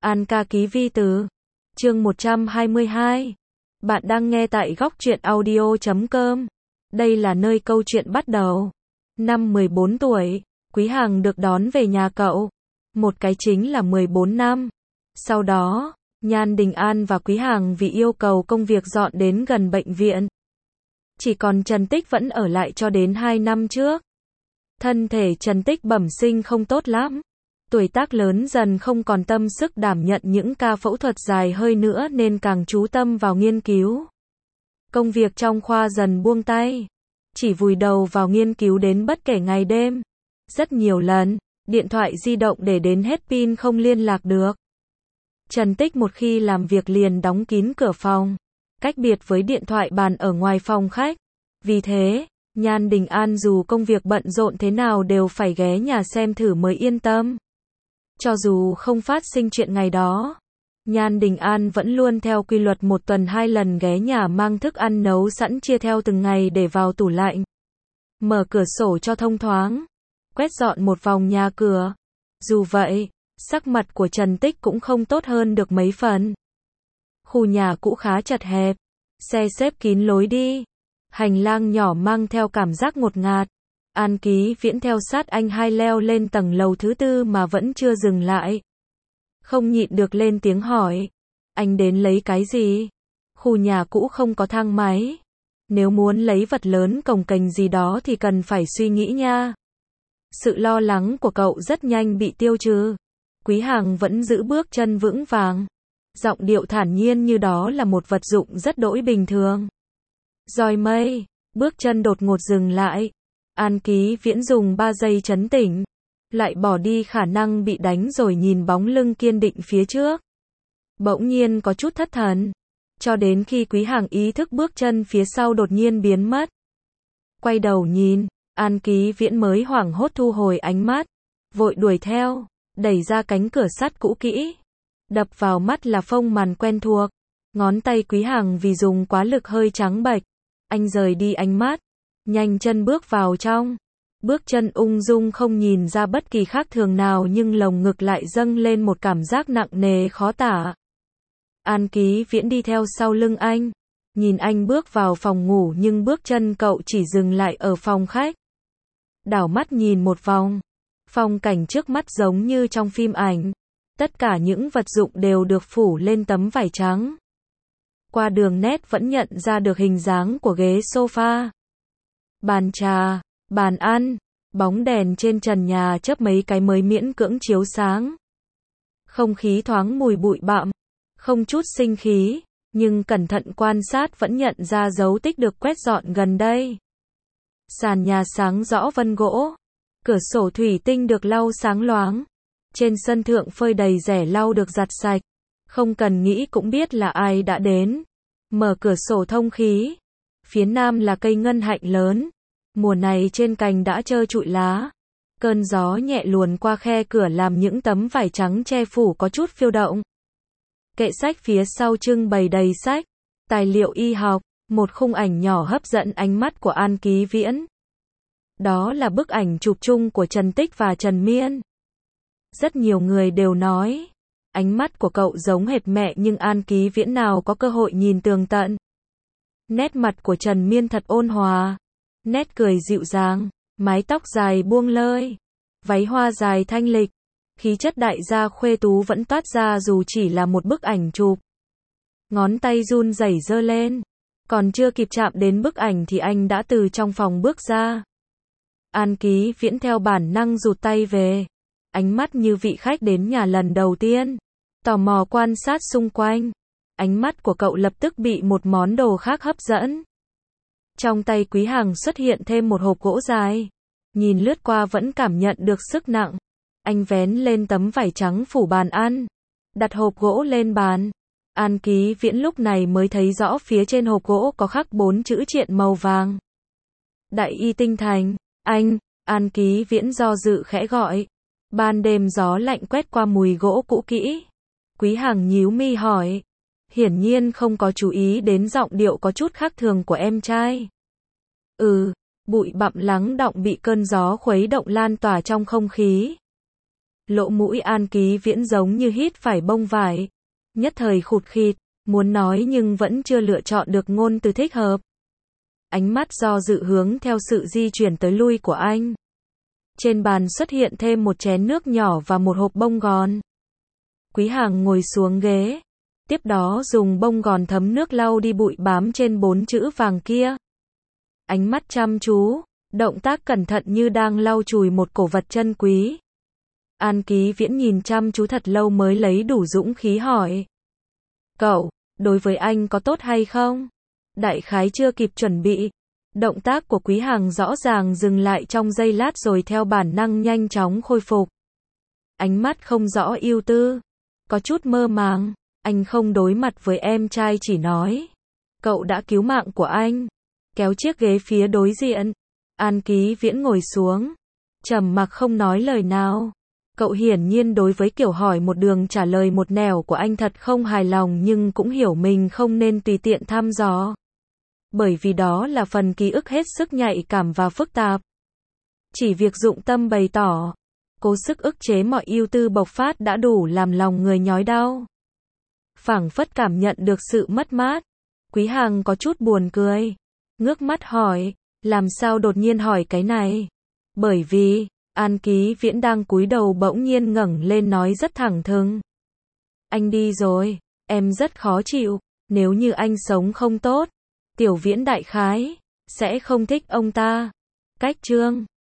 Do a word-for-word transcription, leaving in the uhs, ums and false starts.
An ca ký vi từ. Chương một trăm hai mươi hai. Bạn đang nghe tại góc truyện audio chấm com. Đây là nơi câu chuyện bắt đầu. Năm mười bốn tuổi, Quý Hằng được đón về nhà cậu. Một cái chính là mười bốn năm. Sau đó, Nhan Đình An và Quý Hằng vì yêu cầu công việc dọn đến gần bệnh viện. Chỉ còn Trần Tích vẫn ở lại cho đến hai năm trước. Thân thể Trần Tích bẩm sinh không tốt lắm. Tuổi tác lớn dần không còn tâm sức đảm nhận những ca phẫu thuật dài hơi nữa nên càng chú tâm vào nghiên cứu. Công việc trong khoa dần buông tay. Chỉ vùi đầu vào nghiên cứu đến bất kể ngày đêm. Rất nhiều lần, điện thoại di động để đến hết pin không liên lạc được. Trần Tích một khi làm việc liền đóng kín cửa phòng, cách biệt với điện thoại bàn ở ngoài phòng khách. Vì thế, Nhan Đình An dù công việc bận rộn thế nào đều phải ghé nhà xem thử mới yên tâm. Cho dù không phát sinh chuyện ngày đó, Nhan Đình An vẫn luôn theo quy luật một tuần hai lần ghé nhà mang thức ăn nấu sẵn chia theo từng ngày để vào tủ lạnh. Mở cửa sổ cho thông thoáng, quét dọn một vòng nhà cửa. Dù vậy, sắc mặt của Trần Tích cũng không tốt hơn được mấy phần. Khu nhà cũ khá chật hẹp, xe xếp kín lối đi, hành lang nhỏ mang theo cảm giác ngột ngạt. An Ký Viễn theo sát anh hai leo lên tầng lầu thứ tư mà vẫn chưa dừng lại. Không nhịn được lên tiếng hỏi. Anh đến lấy cái gì? Khu nhà cũ không có thang máy. Nếu muốn lấy vật lớn cồng kềnh gì đó thì cần phải suy nghĩ nha. Sự lo lắng của cậu rất nhanh bị tiêu trừ. Quý Hằng vẫn giữ bước chân vững vàng. Giọng điệu thản nhiên như đó là một vật dụng rất đỗi bình thường. Roi mây, bước chân đột ngột dừng lại. An Ký Viễn dùng ba giây trấn tỉnh, lại bỏ đi khả năng bị đánh rồi nhìn bóng lưng kiên định phía trước. Bỗng nhiên có chút thất thần, cho đến khi Quý Hằng ý thức bước chân phía sau đột nhiên biến mất. Quay đầu nhìn, An Ký Viễn mới hoảng hốt thu hồi ánh mắt, vội đuổi theo, đẩy ra cánh cửa sắt cũ kỹ. Đập vào mắt là phông màn quen thuộc, ngón tay Quý Hằng vì dùng quá lực hơi trắng bệch. Anh rời đi ánh mắt, nhanh chân bước vào trong. Bước chân ung dung không nhìn ra bất kỳ khác thường nào nhưng lồng ngực lại dâng lên một cảm giác nặng nề khó tả. An Ký Viễn đi theo sau lưng anh. Nhìn anh bước vào phòng ngủ nhưng bước chân cậu chỉ dừng lại ở phòng khách. Đảo mắt nhìn một vòng. Phong cảnh trước mắt giống như trong phim ảnh. Tất cả những vật dụng đều được phủ lên tấm vải trắng. Qua đường nét vẫn nhận ra được hình dáng của ghế sofa. Bàn trà, bàn ăn, bóng đèn trên trần nhà chớp mấy cái mới miễn cưỡng chiếu sáng. Không khí thoáng mùi bụi bặm, không chút sinh khí, nhưng cẩn thận quan sát vẫn nhận ra dấu tích được quét dọn gần đây. Sàn nhà sáng rõ vân gỗ, cửa sổ thủy tinh được lau sáng loáng, trên sân thượng phơi đầy rẻ lau được giặt sạch, không cần nghĩ cũng biết là ai đã đến. Mở cửa sổ thông khí, phía nam là cây ngân hạnh lớn. Mùa này trên cành đã trơ trụi lá. Cơn gió nhẹ luồn qua khe cửa làm những tấm vải trắng che phủ có chút phiêu động. Kệ sách phía sau trưng bày đầy sách, tài liệu y học, một khung ảnh nhỏ hấp dẫn ánh mắt của An Ký Viễn. Đó là bức ảnh chụp chung của Trần Tích và Trần Miên. Rất nhiều người đều nói, ánh mắt của cậu giống hệt mẹ nhưng An Ký Viễn nào có cơ hội nhìn tường tận. Nét mặt của Trần Miên thật ôn hòa. Nét cười dịu dàng, mái tóc dài buông lơi, váy hoa dài thanh lịch, khí chất đại gia khuê tú vẫn toát ra dù chỉ là một bức ảnh chụp. Ngón tay run rẩy giơ lên, còn chưa kịp chạm đến bức ảnh thì anh đã từ trong phòng bước ra. An Ký Viễn theo bản năng rụt tay về, ánh mắt như vị khách đến nhà lần đầu tiên, tò mò quan sát xung quanh. Ánh mắt của cậu lập tức bị một món đồ khác hấp dẫn. Trong tay Quý Hằng xuất hiện thêm một hộp gỗ dài. Nhìn lướt qua vẫn cảm nhận được sức nặng. Anh vén lên tấm vải trắng phủ bàn ăn, đặt hộp gỗ lên bàn. An Ký Viễn lúc này mới thấy rõ phía trên hộp gỗ có khắc bốn chữ triện màu vàng. Đại y tinh thành. Anh, An Ký Viễn do dự khẽ gọi. Ban đêm gió lạnh quét qua mùi gỗ cũ kỹ. Quý Hằng nhíu mi hỏi. Hiển nhiên không có chú ý đến giọng điệu có chút khác thường của em trai. Ừ, bụi bặm lắng đọng bị cơn gió khuấy động lan tỏa trong không khí. Lỗ mũi An Ký Viễn giống như hít phải bông vải. Nhất thời khụt khịt, muốn nói nhưng vẫn chưa lựa chọn được ngôn từ thích hợp. Ánh mắt do dự hướng theo sự di chuyển tới lui của anh. Trên bàn xuất hiện thêm một chén nước nhỏ và một hộp bông gòn. Quý Hàng ngồi xuống ghế. Tiếp đó dùng bông gòn thấm nước lau đi bụi bám trên bốn chữ vàng kia. Ánh mắt chăm chú, động tác cẩn thận như đang lau chùi một cổ vật chân quý. An Ký Viễn nhìn chăm chú thật lâu mới lấy đủ dũng khí hỏi. Cậu, đối với anh có tốt hay không? Đại khái chưa kịp chuẩn bị. Động tác của Quý Hàng rõ ràng dừng lại trong giây lát rồi theo bản năng nhanh chóng khôi phục. Ánh mắt không rõ ưu tư. Có chút mơ màng. Anh không đối mặt với em trai chỉ nói. Cậu đã cứu mạng của anh. Kéo chiếc ghế phía đối diện. An Ký Viễn ngồi xuống. Trầm mặc không nói lời nào. Cậu hiển nhiên đối với kiểu hỏi một đường trả lời một nẻo của anh thật không hài lòng nhưng cũng hiểu mình không nên tùy tiện thăm dò. Bởi vì đó là phần ký ức hết sức nhạy cảm và phức tạp. Chỉ việc dụng tâm bày tỏ, cố sức ức chế mọi ưu tư bộc phát đã đủ làm lòng người nhói đau. Phảng phất cảm nhận được sự mất mát. Quý Hàng có chút buồn cười. Ngước mắt hỏi, làm sao đột nhiên hỏi cái này? Bởi vì, An Ký Viễn đang cúi đầu bỗng nhiên ngẩng lên nói rất thẳng thừng. Anh đi rồi, em rất khó chịu, nếu như anh sống không tốt, Tiểu Viễn đại khái sẽ không thích ông ta. Cách chương